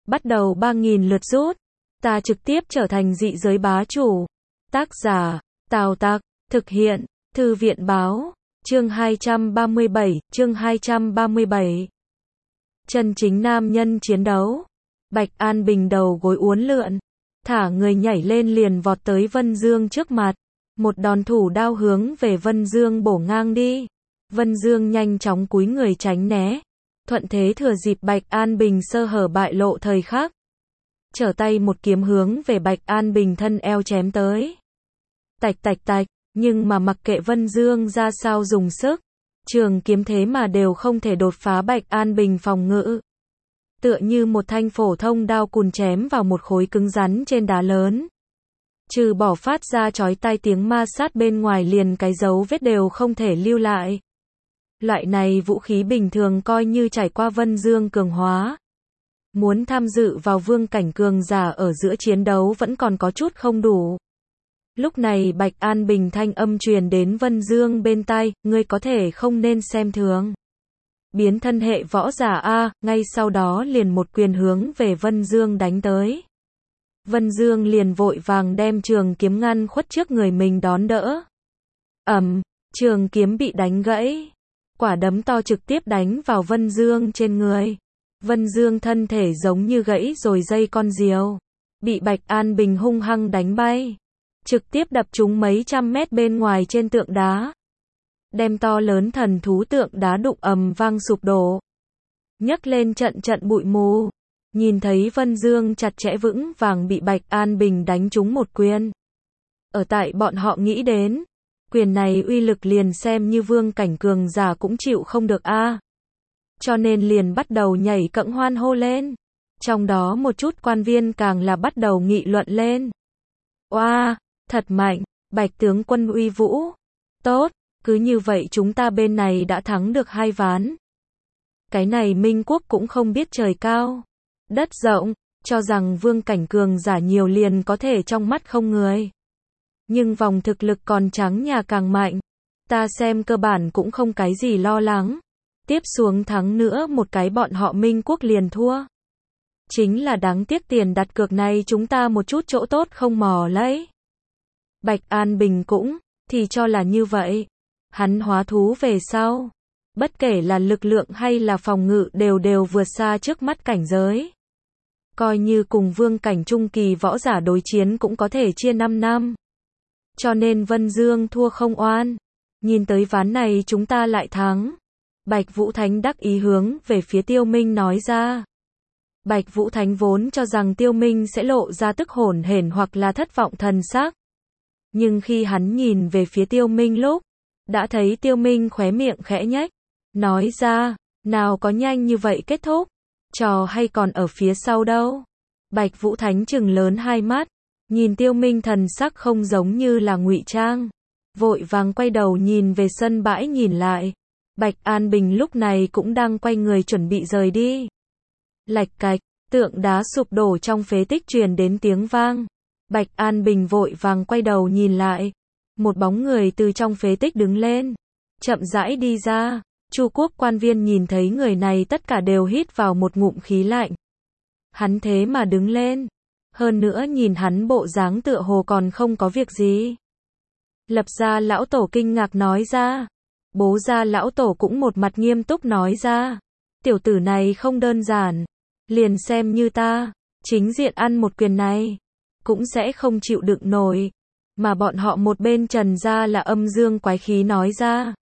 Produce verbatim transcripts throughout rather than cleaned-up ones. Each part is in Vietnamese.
bắt đầu ba nghìn lượt rút. Ta trực tiếp trở thành dị giới bá chủ. Tác giả, Tào Tặc, thực hiện, Thư viện báo, chương hai trăm ba mươi bảy, chương hai trăm ba mươi bảy. Chân chính nam nhân chiến đấu. Bạch An Bình đầu gối uốn lượn, thả người nhảy lên liền vọt tới Vân Dương trước mặt. Một đòn thủ đao hướng về Vân Dương bổ ngang đi. Vân Dương nhanh chóng cúi người tránh né. Thuận thế thừa dịp Bạch An Bình sơ hở bại lộ thời khắc. Trở tay một kiếm hướng về Bạch An Bình thân eo chém tới. Tạch tạch tạch, nhưng mà mặc kệ Vân Dương ra sao dùng sức, trường kiếm thế mà đều không thể đột phá Bạch An Bình phòng ngự. Tựa như một thanh phổ thông đao cùn chém vào một khối cứng rắn trên đá lớn. Trừ bỏ phát ra chói tai tiếng ma sát bên ngoài liền cái dấu vết đều không thể lưu lại. Loại này vũ khí bình thường coi như trải qua Vân Dương cường hóa. Muốn tham dự vào vương cảnh cường giả ở giữa chiến đấu vẫn còn có chút không đủ. Lúc này Bạch An Bình thanh âm truyền đến Vân Dương bên tai, ngươi có thể không nên xem thường. Biến thân hệ võ giả A, ngay sau đó liền một quyền hướng về Vân Dương đánh tới. Vân Dương liền vội vàng đem trường kiếm ngăn khuất trước người mình đón đỡ. Ầm, trường kiếm bị đánh gãy. Quả đấm to trực tiếp đánh vào Vân Dương trên người. Vân Dương thân thể giống như gãy rồi dây con diều. Bị Bạch An Bình hung hăng đánh bay. Trực tiếp đập trúng mấy trăm mét bên ngoài trên tượng đá. Đem to lớn thần thú tượng đá đụng ầm vang sụp đổ. Nhấc lên trận trận bụi mù. Nhìn thấy Vân Dương chặt chẽ vững vàng bị Bạch An Bình đánh trúng một quyền. Ở tại bọn họ nghĩ đến, quyền này uy lực liền xem như vương cảnh cường giả cũng chịu không được a. Cho nên liền bắt đầu nhảy cẫng hoan hô lên. Trong đó một chút quan viên càng là bắt đầu nghị luận lên. Oa, thật mạnh, Bạch tướng quân uy vũ. Tốt, cứ như vậy chúng ta bên này đã thắng được hai ván. Cái này Minh quốc cũng không biết trời cao đất rộng, cho rằng vương cảnh cường giả nhiều liền có thể trong mắt không người. Nhưng vòng thực lực còn trắng nhà càng mạnh. Ta xem cơ bản cũng không cái gì lo lắng. Tiếp xuống thắng nữa một cái bọn họ Minh quốc liền thua. Chính là đáng tiếc tiền đặt cược này chúng ta một chút chỗ tốt không mò lấy. Bạch An Bình cũng, thì cho là như vậy. Hắn hóa thú về sau. Bất kể là lực lượng hay là phòng ngự đều đều vượt xa trước mắt cảnh giới. Coi như cùng vương cảnh trung kỳ võ giả đối chiến cũng có thể chia năm năm. Cho nên Vân Dương thua không oan. Nhìn tới ván này chúng ta lại thắng. Bạch Vũ Thánh đắc ý hướng về phía Tiêu Minh nói ra. Bạch Vũ Thánh vốn cho rằng Tiêu Minh sẽ lộ ra tức hổn hển hoặc là thất vọng thần sắc. Nhưng khi hắn nhìn về phía Tiêu Minh lúc, đã thấy Tiêu Minh khóe miệng khẽ nhếch, nói ra, nào có nhanh như vậy kết thúc, trò hay còn ở phía sau đâu. Bạch Vũ Thánh trừng lớn hai mắt, nhìn Tiêu Minh thần sắc không giống như là ngụy trang, vội vàng quay đầu nhìn về sân bãi nhìn lại. Bạch An Bình lúc này cũng đang quay người chuẩn bị rời đi. Lạch cạch, tượng đá sụp đổ trong phế tích truyền đến tiếng vang. Bạch An Bình vội vàng quay đầu nhìn lại. Một bóng người từ trong phế tích đứng lên, chậm rãi đi ra. Chu quốc quan viên nhìn thấy người này tất cả đều hít vào một ngụm khí lạnh. Hắn thế mà đứng lên. Hơn nữa nhìn hắn bộ dáng tựa hồ còn không có việc gì. Lập gia lão tổ kinh ngạc nói ra. Bố gia lão tổ cũng một mặt nghiêm túc nói ra. Tiểu tử này không đơn giản. Liền xem như ta, chính diện ăn một quyền này, cũng sẽ không chịu đựng nổi. Mà bọn họ một bên Trần gia là âm dương quái khí nói ra.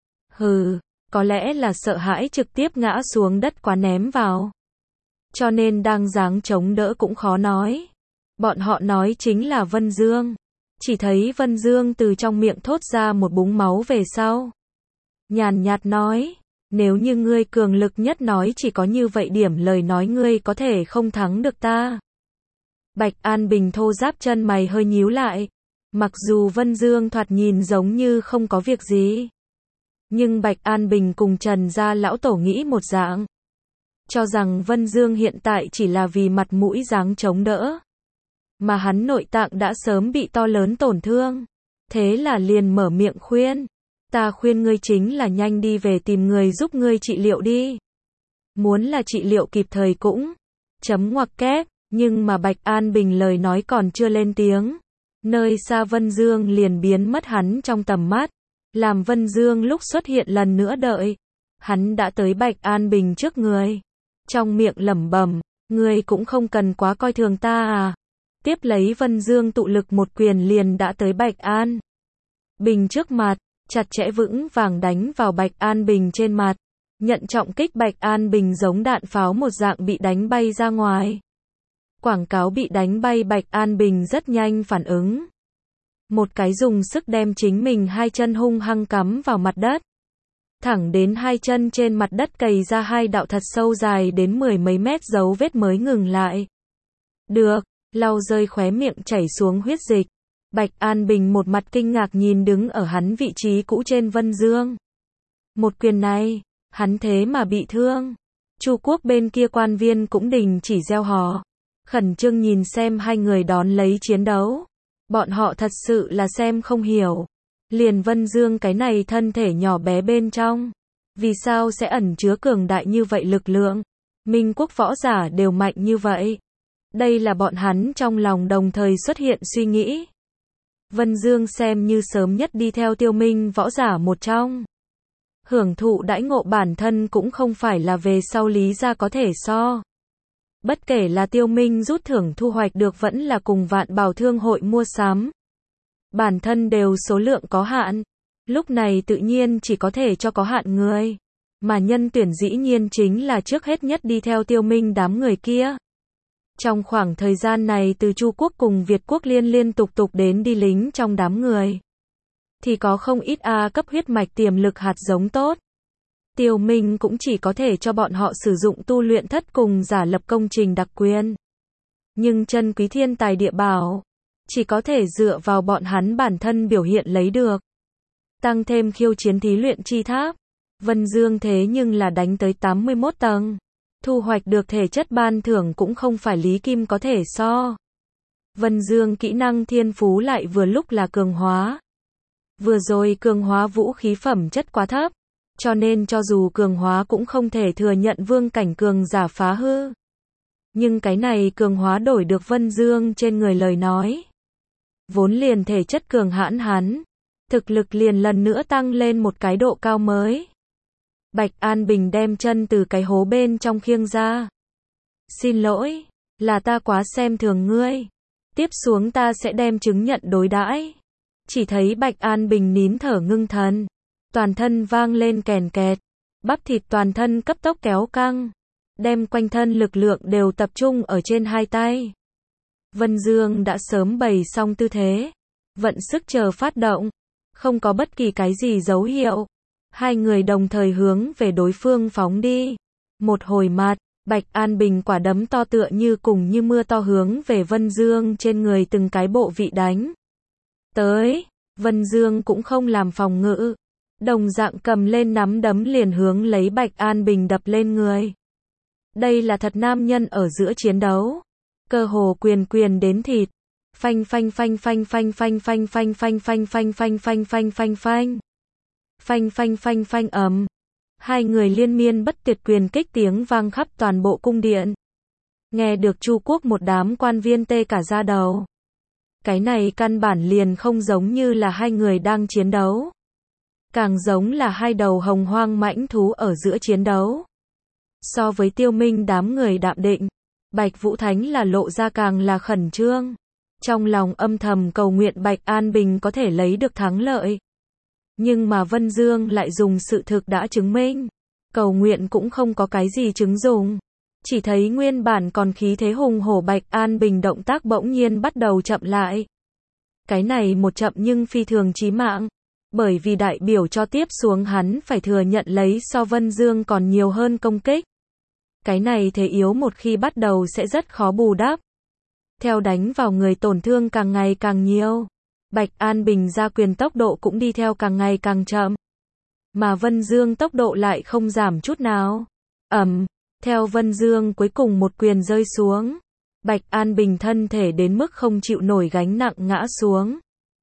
Hừ, có lẽ là sợ hãi trực tiếp ngã xuống đất quá ném vào. Cho nên đang dáng chống đỡ cũng khó nói. Bọn họ nói chính là Vân Dương. Chỉ thấy Vân Dương từ trong miệng thốt ra một búng máu về sau. Nhàn nhạt nói, nếu như ngươi cường lực nhất nói chỉ có như vậy điểm lời nói ngươi có thể không thắng được ta. Bạch An Bình thô ráp chân mày hơi nhíu lại. Mặc dù Vân Dương thoạt nhìn giống như không có việc gì. Nhưng Bạch An Bình cùng Trần gia lão tổ nghĩ một dạng. Cho rằng Vân Dương hiện tại chỉ là vì mặt mũi dáng chống đỡ. Mà hắn nội tạng đã sớm bị to lớn tổn thương. Thế là liền mở miệng khuyên. Ta khuyên ngươi chính là nhanh đi về tìm người giúp ngươi trị liệu đi. Muốn là trị liệu kịp thời cũng Chấm ngoặc kép, nhưng mà Bạch An Bình lời nói còn chưa lên tiếng. Nơi xa Vân Dương liền biến mất hắn trong tầm mắt. Làm Vân Dương lúc xuất hiện lần nữa đợi. Hắn đã tới Bạch An Bình trước người. Trong miệng lẩm bẩm, ngươi cũng không cần quá coi thường ta à. Tiếp lấy Vân Dương tụ lực một quyền liền đã tới Bạch An Bình trước mặt, chặt chẽ vững vàng đánh vào Bạch An Bình trên mặt. Nhận trọng kích Bạch An Bình giống đạn pháo một dạng bị đánh bay ra ngoài. Quảng cáo bị đánh bay Bạch An Bình rất nhanh phản ứng. Một cái dùng sức đem chính mình hai chân hung hăng cắm vào mặt đất. Thẳng đến hai chân trên mặt đất cày ra hai đạo thật sâu dài đến mười mấy mét dấu vết mới ngừng lại. Được, lau rơi khóe miệng chảy xuống huyết dịch. Bạch An Bình một mặt kinh ngạc nhìn đứng ở hắn vị trí cũ trên Vân Dương. Một quyền này, hắn thế mà bị thương. Chu Quốc bên kia quan viên cũng đình chỉ gieo hò. Khẩn trương nhìn xem hai người đón lấy chiến đấu. Bọn họ thật sự là xem không hiểu. Liền Vân Dương cái này thân thể nhỏ bé bên trong. Vì sao sẽ ẩn chứa cường đại như vậy lực lượng? Minh quốc võ giả đều mạnh như vậy. Đây là bọn hắn trong lòng đồng thời xuất hiện suy nghĩ. Vân Dương xem như sớm nhất đi theo Tiêu Minh võ giả một trong. Hưởng thụ đãi ngộ bản thân cũng không phải là về sau lý ra có thể so. Bất kể là Tiêu Minh rút thưởng thu hoạch được vẫn là cùng Vạn Bảo Thương hội mua sắm. Bản thân đều số lượng có hạn. Lúc này tự nhiên chỉ có thể cho có hạn người. Mà nhân tuyển dĩ nhiên chính là trước hết nhất đi theo Tiêu Minh đám người kia. Trong khoảng thời gian này từ Chu Quốc cùng Việt Quốc liên liên tục tục đến đi lính trong đám người. Thì có không ít A cấp huyết mạch tiềm lực hạt giống tốt. Tiêu Minh cũng chỉ có thể cho bọn họ sử dụng tu luyện thất cùng giả lập công trình đặc quyền. Nhưng chân quý thiên tài địa bảo, chỉ có thể dựa vào bọn hắn bản thân biểu hiện lấy được. Tăng thêm khiêu chiến thí luyện chi tháp. Vân Dương thế nhưng là đánh tới tám mươi mốt tầng. Thu hoạch được thể chất ban thưởng cũng không phải Lý Kim có thể so. Vân Dương kỹ năng thiên phú lại vừa lúc là cường hóa. Vừa rồi cường hóa vũ khí phẩm chất quá thấp. Cho nên cho dù cường hóa cũng không thể thừa nhận vương cảnh cường giả phá hư. Nhưng cái này cường hóa đổi được Vân Dương trên người lời nói. Vốn liền thể chất cường hãn hắn. Thực lực liền lần nữa tăng lên một cái độ cao mới. Bạch An Bình đem chân từ cái hố bên trong khiêng ra. Xin lỗi, là ta quá xem thường ngươi. Tiếp xuống ta sẽ đem chứng nhận đối đãi. Chỉ thấy Bạch An Bình nín thở ngưng thần. Toàn thân vang lên kèn kẹt. Bắp thịt toàn thân cấp tốc kéo căng. Đem quanh thân lực lượng đều tập trung ở trên hai tay. Vân Dương đã sớm bày xong tư thế. Vận sức chờ phát động. Không có bất kỳ cái gì dấu hiệu. Hai người đồng thời hướng về đối phương phóng đi. Một hồi mặt, Bạch An Bình quả đấm to tựa như cùng như mưa to hướng về Vân Dương trên người từng cái bộ vị đánh. Tới, Vân Dương cũng không làm phòng ngự. Đồng dạng cầm lên nắm đấm liền hướng lấy Bạch An Bình đập lên người. Đây là thật nam nhân ở giữa chiến đấu. Cơ hồ quyền quyền đến thịt. Phanh phanh phanh phanh phanh phanh phanh phanh phanh phanh phanh phanh phanh phanh phanh phanh. Phanh phanh phanh phanh ầm. Hai người liên miên bất tuyệt quyền kích tiếng vang khắp toàn bộ cung điện. Nghe được Chu Quốc một đám quan viên tê cả da đầu. Cái này căn bản liền không giống như là hai người đang chiến đấu. Càng giống là hai đầu hồng hoang mãnh thú ở giữa chiến đấu. So với Tiêu Minh đám người đạm định, Bạch Vũ Thánh là lộ ra càng là khẩn trương. Trong lòng âm thầm cầu nguyện Bạch An Bình có thể lấy được thắng lợi. Nhưng mà Vân Dương lại dùng sự thực đã chứng minh. Cầu nguyện cũng không có cái gì chứng dùng. Chỉ thấy nguyên bản còn khí thế hùng hổ Bạch An Bình động tác bỗng nhiên bắt đầu chậm lại. Cái này một chậm nhưng phi thường chí mạng. Bởi vì đại biểu cho tiếp xuống hắn phải thừa nhận lấy so Vân Dương còn nhiều hơn công kích. Cái này thế yếu một khi bắt đầu sẽ rất khó bù đắp. Theo đánh vào người tổn thương càng ngày càng nhiều. Bạch An Bình ra quyền tốc độ cũng đi theo càng ngày càng chậm. Mà Vân Dương tốc độ lại không giảm chút nào. Ầm, theo Vân Dương cuối cùng một quyền rơi xuống. Bạch An Bình thân thể đến mức không chịu nổi gánh nặng ngã xuống.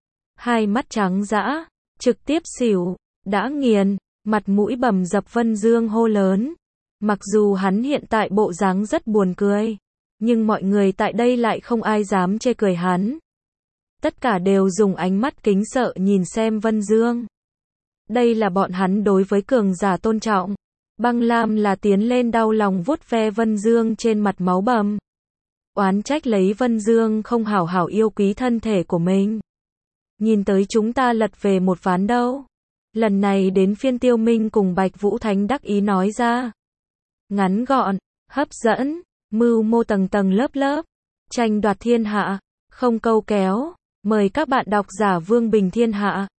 Hai mắt trắng dã, trực tiếp xỉu, đã nghiền, mặt mũi bầm dập Vân Dương hô lớn. Mặc dù hắn hiện tại bộ dáng rất buồn cười. Nhưng mọi người tại đây lại không ai dám chê cười hắn. Tất cả đều dùng ánh mắt kính sợ nhìn xem Vân Dương. Đây là bọn hắn đối với cường giả tôn trọng. Băng Lam là tiến lên đau lòng vuốt ve Vân Dương trên mặt máu bầm. Oán trách lấy Vân Dương không hảo hảo yêu quý thân thể của mình. Nhìn tới chúng ta lật về một ván đâu. Lần này đến phiên Tiêu Minh cùng Bạch Vũ Thánh đắc ý nói ra. Ngắn gọn, hấp dẫn, mưu mô tầng tầng lớp lớp, tranh đoạt thiên hạ, không câu kéo. Mời các bạn đọc giả Vương Bình Thiên Hạ.